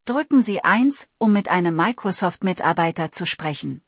Drücken Sie 1, um mit einem Microsoft-Mitarbeiter zu sprechen.